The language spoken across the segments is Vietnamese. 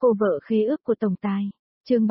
Cô vợ khế ước của tổng tài. Chương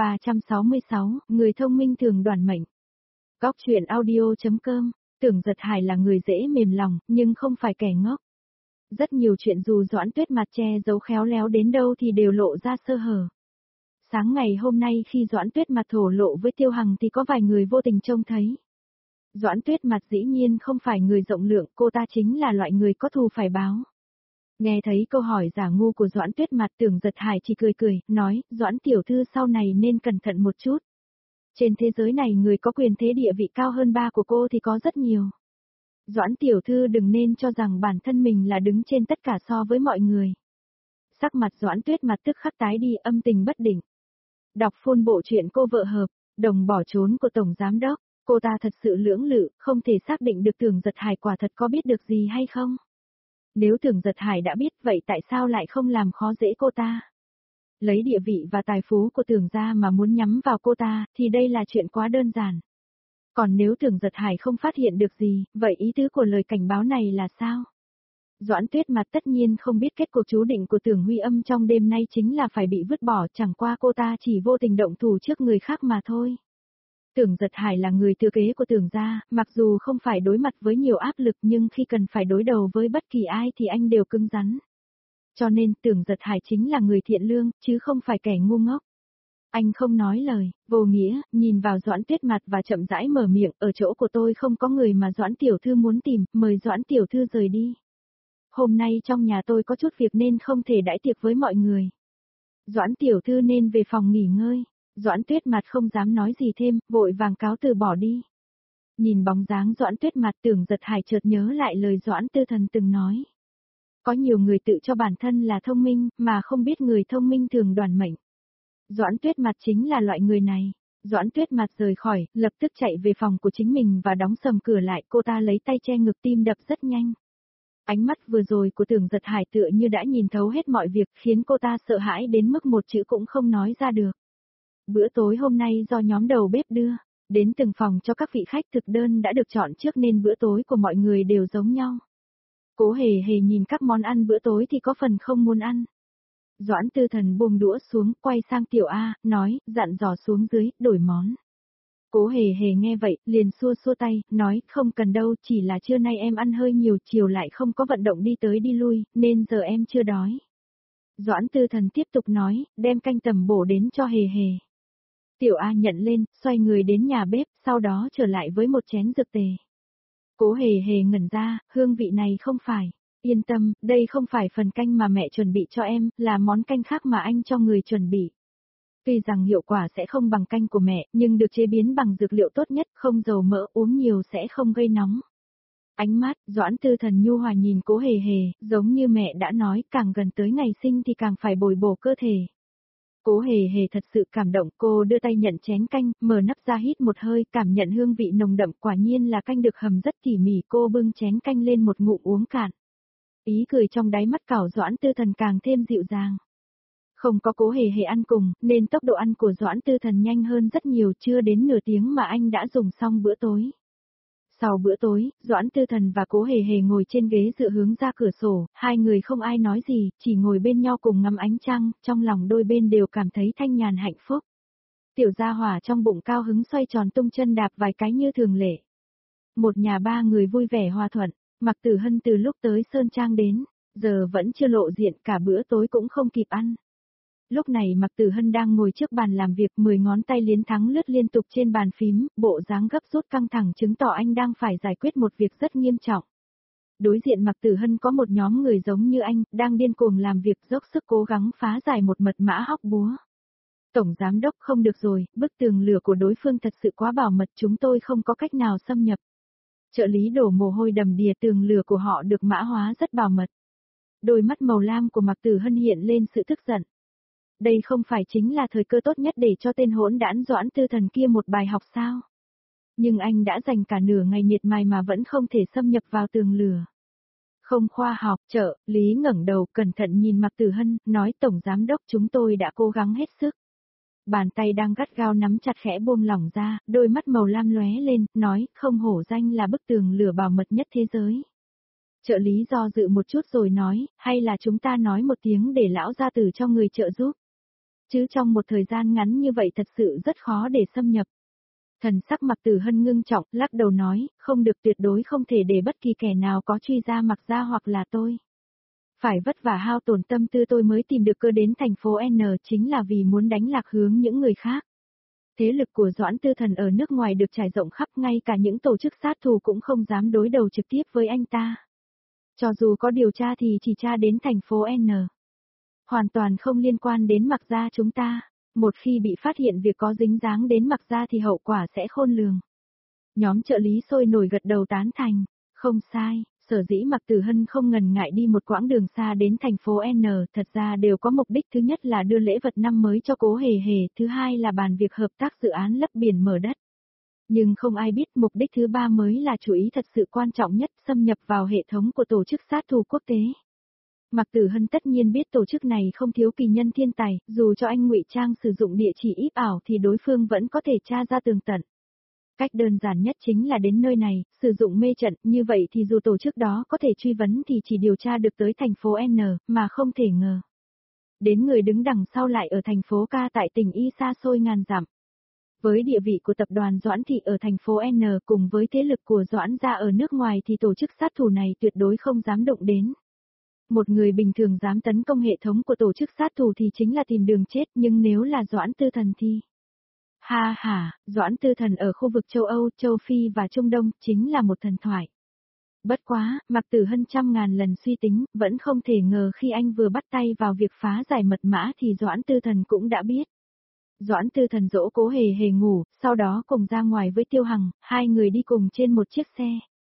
366, người thông minh thường đoản mệnh. Góc truyện audio.com. Tưởng Giật Hải là người dễ mềm lòng, nhưng không phải kẻ ngốc. Rất nhiều chuyện dù Doãn Tuyết mặt che giấu khéo léo đến đâu thì đều lộ ra sơ hở. Sáng ngày hôm nay khi Doãn Tuyết mặt thổ lộ với Tiêu Hằng thì có vài người vô tình trông thấy. Doãn Tuyết mặt dĩ nhiên không phải người rộng lượng, cô ta chính là loại người có thù phải báo. Nghe thấy câu hỏi giả ngu của Doãn Tuyết mặt, Tưởng Giật Hải chỉ cười cười, nói, Doãn tiểu thư sau này nên cẩn thận một chút. Trên thế giới này người có quyền thế địa vị cao hơn ba của cô thì có rất nhiều. Doãn tiểu thư đừng nên cho rằng bản thân mình là đứng trên tất cả so với mọi người. Sắc mặt Doãn Tuyết mặt tức khắc tái đi, âm tình bất định. Đọc full bộ truyện Cô vợ hợp, đồng bỏ trốn của Tổng Giám Đốc, cô ta thật sự lưỡng lự, không thể xác định được Tưởng Giật Hải quả thật có biết được gì hay không. Nếu Tưởng Giật Hải đã biết vậy tại sao lại không làm khó dễ cô ta? Lấy địa vị và tài phú của Tưởng gia mà muốn nhắm vào cô ta thì đây là chuyện quá đơn giản. Còn nếu Tưởng Giật Hải không phát hiện được gì, vậy ý tứ của lời cảnh báo này là sao? Doãn Tuyết mặt tất nhiên không biết kết cuộc chú định của Tưởng Huy Âm trong đêm nay chính là phải bị vứt bỏ, chẳng qua cô ta chỉ vô tình động thủ trước người khác mà thôi. Tưởng Giật Hải là người thừa kế của Tưởng gia, mặc dù không phải đối mặt với nhiều áp lực nhưng khi cần phải đối đầu với bất kỳ ai thì anh đều cứng rắn. Cho nên Tưởng Giật Hải chính là người thiện lương, chứ không phải kẻ ngu ngốc. Anh không nói lời, vô nghĩa, nhìn vào Doãn Tuyết mặt và chậm rãi mở miệng, ở chỗ của tôi không có người mà Doãn tiểu thư muốn tìm, mời Doãn tiểu thư rời đi. Hôm nay trong nhà tôi có chút việc nên không thể đãi tiệc với mọi người. Doãn tiểu thư nên về phòng nghỉ ngơi. Doãn Tuyết mặt không dám nói gì thêm, vội vàng cáo từ bỏ đi. Nhìn bóng dáng Doãn Tuyết mặt, Tưởng Giật Hải chợt nhớ lại lời Doãn Tư Thần từng nói. Có nhiều người tự cho bản thân là thông minh, mà không biết người thông minh thường đoản mệnh. Doãn Tuyết mặt chính là loại người này. Doãn Tuyết mặt rời khỏi, lập tức chạy về phòng của chính mình và đóng sầm cửa lại, cô ta lấy tay che ngực, tim đập rất nhanh. Ánh mắt vừa rồi của Tưởng Giật Hải tựa như đã nhìn thấu hết mọi việc, khiến cô ta sợ hãi đến mức một chữ cũng không nói ra được. Bữa tối hôm nay do nhóm đầu bếp đưa, đến từng phòng cho các vị khách, thực đơn đã được chọn trước nên bữa tối của mọi người đều giống nhau. Cố Hề Hề nhìn các món ăn bữa tối thì có phần không muốn ăn. Doãn Tư Thần buông đũa xuống, quay sang Tiểu A, nói, dặn dò xuống dưới, đổi món. Cố Hề Hề nghe vậy, liền xua xua tay, nói, không cần đâu, chỉ là trưa nay em ăn hơi nhiều, chiều lại không có vận động đi tới đi lui, nên giờ em chưa đói. Doãn Tư Thần tiếp tục nói, đem canh tầm bổ đến cho Hề Hề. Tiểu A nhận lên, xoay người đến nhà bếp, sau đó trở lại với một chén dược tề. Cố Hề Hề ngẩn ra, hương vị này không phải. Yên tâm, đây không phải phần canh mà mẹ chuẩn bị cho em, là món canh khác mà anh cho người chuẩn bị. Tuy rằng hiệu quả sẽ không bằng canh của mẹ, nhưng được chế biến bằng dược liệu tốt nhất, không dầu mỡ, uống nhiều sẽ không gây nóng. Ánh mắt, Doãn Tư Thần nhu hòa nhìn Cố Hề Hề, giống như mẹ đã nói, càng gần tới ngày sinh thì càng phải bồi bổ cơ thể. Cố Hề Hề thật sự cảm động, cô đưa tay nhận chén canh, mở nắp ra hít một hơi, cảm nhận hương vị nồng đậm, quả nhiên là canh được hầm rất tỉ mỉ, cô bưng chén canh lên một ngụm uống cạn. Ý cười trong đáy mắt cảo Doãn Tư Thần càng thêm dịu dàng. Không có Cố Hề Hề ăn cùng, nên tốc độ ăn của Doãn Tư Thần nhanh hơn rất nhiều, chưa đến nửa tiếng mà anh đã dùng xong bữa tối. Sau bữa tối, Doãn Tư Thần và Cố Hề Hề ngồi trên ghế dựa hướng ra cửa sổ, hai người không ai nói gì, chỉ ngồi bên nhau cùng ngắm ánh trăng, trong lòng đôi bên đều cảm thấy thanh nhàn hạnh phúc. Tiểu gia hỏa trong bụng cao hứng xoay tròn tung chân đạp vài cái như thường lệ. Một nhà ba người vui vẻ hòa thuận, Mạc Tử Hân từ lúc tới Sơn Trang đến, giờ vẫn chưa lộ diện, cả bữa tối cũng không kịp ăn. Lúc này Mạc Tử Hân đang ngồi trước bàn làm việc, 10 ngón tay liến thắng lướt liên tục trên bàn phím, bộ dáng gấp rút căng thẳng chứng tỏ anh đang phải giải quyết một việc rất nghiêm trọng. Đối diện Mạc Tử Hân có một nhóm người giống như anh, đang điên cuồng làm việc dốc sức cố gắng phá giải một mật mã hóc búa. Tổng Giám Đốc không được rồi, bức tường lửa của đối phương thật sự quá bảo mật, chúng tôi không có cách nào xâm nhập. Trợ lý đổ mồ hôi đầm đìa, tường lửa của họ được mã hóa rất bảo mật. Đôi mắt màu lam của Mạc Tử Hân hiện lên sự tức giận. Đây không phải chính là thời cơ tốt nhất để cho tên hỗn đản Doãn Tư Thần kia một bài học sao? Nhưng anh đã dành cả nửa ngày miệt mài mà vẫn không thể xâm nhập vào tường lửa. Không khoa học, trợ lý ngẩng đầu cẩn thận nhìn Mạc Tử Hân, nói Tổng Giám Đốc chúng tôi đã cố gắng hết sức. Bàn tay đang gắt gao nắm chặt khẽ buông lỏng ra, đôi mắt màu lam lóe lên, nói không hổ danh là bức tường lửa bảo mật nhất thế giới. Trợ lý do dự một chút rồi nói, hay là chúng ta nói một tiếng để lão gia tử cho người trợ giúp. chứ trong một thời gian ngắn như vậy thật sự rất khó để xâm nhập. Thần sắc Mạc Tử Hân ngưng trọng, lắc đầu nói, không được, tuyệt đối không thể để bất kỳ kẻ nào có truy ra Mạc gia hoặc là tôi. Phải vất vả hao tổn tâm tư tôi mới tìm được cơ đến thành phố N chính là vì muốn đánh lạc hướng những người khác. Thế lực của Doãn Tư Thần ở nước ngoài được trải rộng khắp, ngay cả những tổ chức sát thủ cũng không dám đối đầu trực tiếp với anh ta. Cho dù có điều tra thì chỉ tra đến thành phố N. Hoàn toàn không liên quan đến Mạc gia chúng ta. Một khi bị phát hiện việc có dính dáng đến Mạc gia thì hậu quả sẽ khôn lường. Nhóm trợ lý sôi nổi gật đầu tán thành. Không sai, sở dĩ Mạc Tử Hân không ngần ngại đi một quãng đường xa đến thành phố N, thật ra đều có mục đích, thứ nhất là đưa lễ vật năm mới cho Cố Hề Hề, thứ hai là bàn việc hợp tác dự án lấp biển mở đất. Nhưng không ai biết mục đích thứ ba mới là chủ ý thật sự quan trọng nhất, xâm nhập vào hệ thống của tổ chức sát thủ quốc tế. Mạc Tử Hân tất nhiên biết tổ chức này không thiếu kỳ nhân thiên tài, dù cho anh ngụy trang sử dụng địa chỉ íp ảo thì đối phương vẫn có thể tra ra tường tận. Cách đơn giản nhất chính là đến nơi này, sử dụng mê trận, như vậy thì dù tổ chức đó có thể truy vấn thì chỉ điều tra được tới thành phố N, mà không thể ngờ. Đến người đứng đằng sau lại ở thành phố K tại tỉnh Y xa xôi ngàn dặm. Với địa vị của tập đoàn Doãn Thị ở thành phố N cùng với thế lực của Doãn gia ở nước ngoài thì tổ chức sát thủ này tuyệt đối không dám động đến. Một người bình thường dám tấn công hệ thống của tổ chức sát thủ thì chính là tìm đường chết, nhưng nếu là Doãn Tư Thần thì... Ha ha, Doãn Tư Thần ở khu vực châu Âu, châu Phi và Trung Đông chính là một thần thoại. Bất quá, Mạc Tử Hân trăm ngàn lần suy tính, vẫn không thể ngờ khi anh vừa bắt tay vào việc phá giải mật mã thì Doãn Tư Thần cũng đã biết. Doãn Tư Thần dỗ Cố Hề Hề ngủ, sau đó cùng ra ngoài với Tiêu Hằng, hai người đi cùng trên một chiếc xe.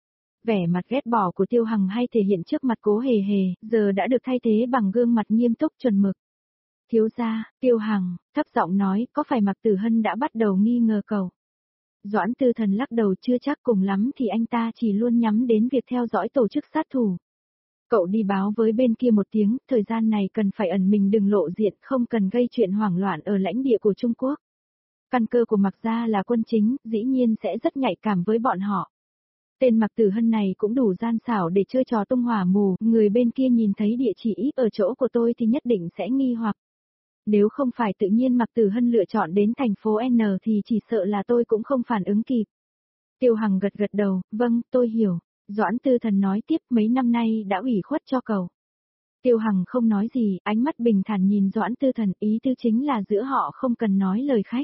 Vẻ mặt ghét bỏ của Tiêu Hằng hay thể hiện trước mặt Cố Hề Hề, giờ đã được thay thế bằng gương mặt nghiêm túc chuẩn mực. Thiếu gia, Tiêu Hằng, thấp giọng nói, có phải Mạc Tử Hân đã bắt đầu nghi ngờ cậu? Doãn Tư Thần lắc đầu, chưa chắc, cùng lắm thì anh ta chỉ luôn nhắm đến việc theo dõi tổ chức sát thủ. Cậu đi báo với bên kia một tiếng, thời gian này cần phải ẩn mình đừng lộ diện, không cần gây chuyện hoảng loạn ở lãnh địa của Trung Quốc. Căn cơ của Mạc gia là quân chính, dĩ nhiên sẽ rất nhạy cảm với bọn họ. Tên Mạc Tử Hân này cũng đủ gian xảo để chơi trò tung hỏa mù, người bên kia nhìn thấy địa chỉ ít ở chỗ của tôi thì nhất định sẽ nghi hoặc. Nếu không phải tự nhiên Mạc Tử Hân lựa chọn đến thành phố N thì chỉ sợ là tôi cũng không phản ứng kịp. Tiêu Hằng gật gật đầu, vâng, tôi hiểu. Doãn Tư Thần nói tiếp, mấy năm nay đã ủy khuất cho cậu. Tiêu Hằng không nói gì, ánh mắt bình thản nhìn Doãn Tư Thần, ý tư chính là giữa họ không cần nói lời khách.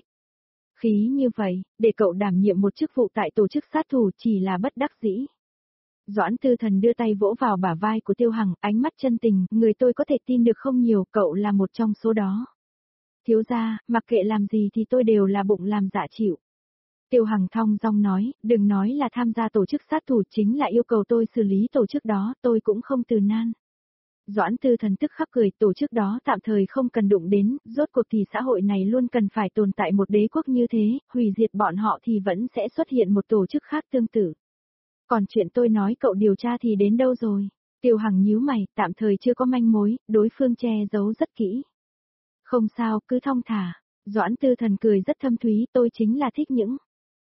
Khí như vậy, để cậu đảm nhiệm một chức vụ tại tổ chức sát thủ chỉ là bất đắc dĩ. Doãn Tư Thần đưa tay vỗ vào bả vai của Tiêu Hằng, ánh mắt chân tình, người tôi có thể tin được không nhiều, cậu là một trong số đó. Thiếu gia, mặc kệ làm gì thì tôi đều là bụng làm dạ chịu. Tiêu Hằng thong dong nói, đừng nói là tham gia tổ chức sát thủ, chính là yêu cầu tôi xử lý tổ chức đó, tôi cũng không từ nan. Doãn Tư Thần tức khắc cười, tổ chức đó tạm thời không cần đụng đến, rốt cuộc thì xã hội này luôn cần phải tồn tại một đế quốc như thế, hủy diệt bọn họ thì vẫn sẽ xuất hiện một tổ chức khác tương tự. Còn chuyện tôi nói cậu điều tra thì đến đâu rồi? Tiêu Hằng nhíu mày, tạm thời chưa có manh mối, đối phương che giấu rất kỹ. Không sao, cứ thong thả. Doãn Tư Thần cười rất thâm thúy, tôi chính là thích những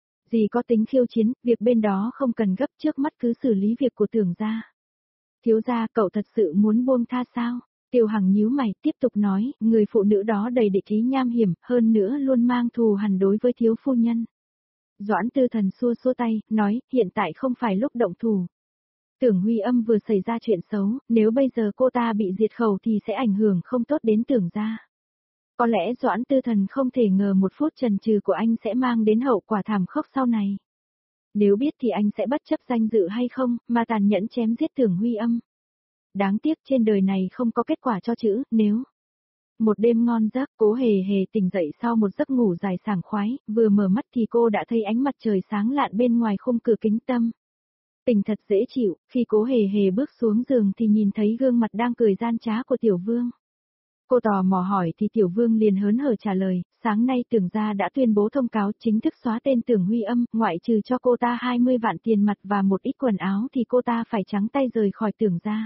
gì có tính khiêu chiến, việc bên đó không cần gấp, trước mắt cứ xử lý việc của Tưởng gia. Thiếu gia, cậu thật sự muốn buông tha sao? Tiêu Hằng nhíu mày, tiếp tục nói, người phụ nữ đó đầy địch ý nham hiểm, hơn nữa luôn mang thù hằn đối với thiếu phu nhân. Doãn Tư Thần xua xua tay, nói, hiện tại không phải lúc động thủ. Tưởng Huy Âm vừa xảy ra chuyện xấu, nếu bây giờ cô ta bị diệt khẩu thì sẽ ảnh hưởng không tốt đến Tưởng gia. Có lẽ Doãn Tư Thần không thể ngờ một phút chần chừ của anh sẽ mang đến hậu quả thảm khốc sau này. Nếu biết thì anh sẽ bất chấp danh dự hay không, mà tàn nhẫn chém giết Tưởng Huy Âm. Đáng tiếc trên đời này không có kết quả cho chữ, nếu. Một đêm ngon giấc, Cố Hề Hề tỉnh dậy sau một giấc ngủ dài sảng khoái, vừa mở mắt thì cô đã thấy ánh mặt trời sáng lạn bên ngoài khung cửa kính tâm. Tỉnh thật dễ chịu, khi Cố Hề Hề bước xuống giường thì nhìn thấy gương mặt đang cười gian trá của Tiểu Vương. Cô tò mò hỏi thì Tiểu Vương liền hớn hở trả lời, sáng nay Tưởng gia đã tuyên bố thông cáo chính thức xóa tên Tưởng Huy Âm, ngoại trừ cho cô ta 20 vạn tiền mặt và một ít quần áo thì cô ta phải trắng tay rời khỏi Tưởng gia.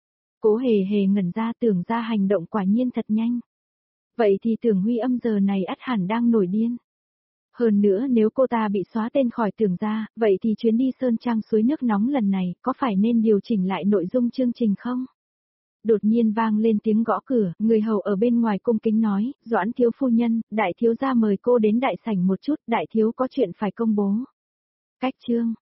Cố Hề Hề ngẩn ra, Tưởng gia hành động quả nhiên thật nhanh. Vậy thì Tưởng Huy Âm giờ này ắt hẳn đang nổi điên. Hơn nữa nếu cô ta bị xóa tên khỏi Tưởng gia, vậy thì chuyến đi Sơn Trang suối nước nóng lần này có phải nên điều chỉnh lại nội dung chương trình không? Đột nhiên vang lên tiếng gõ cửa, người hầu ở bên ngoài cung kính nói, Doãn thiếu phu nhân, đại thiếu gia mời cô đến đại sảnh một chút, đại thiếu có chuyện phải công bố. Cách chương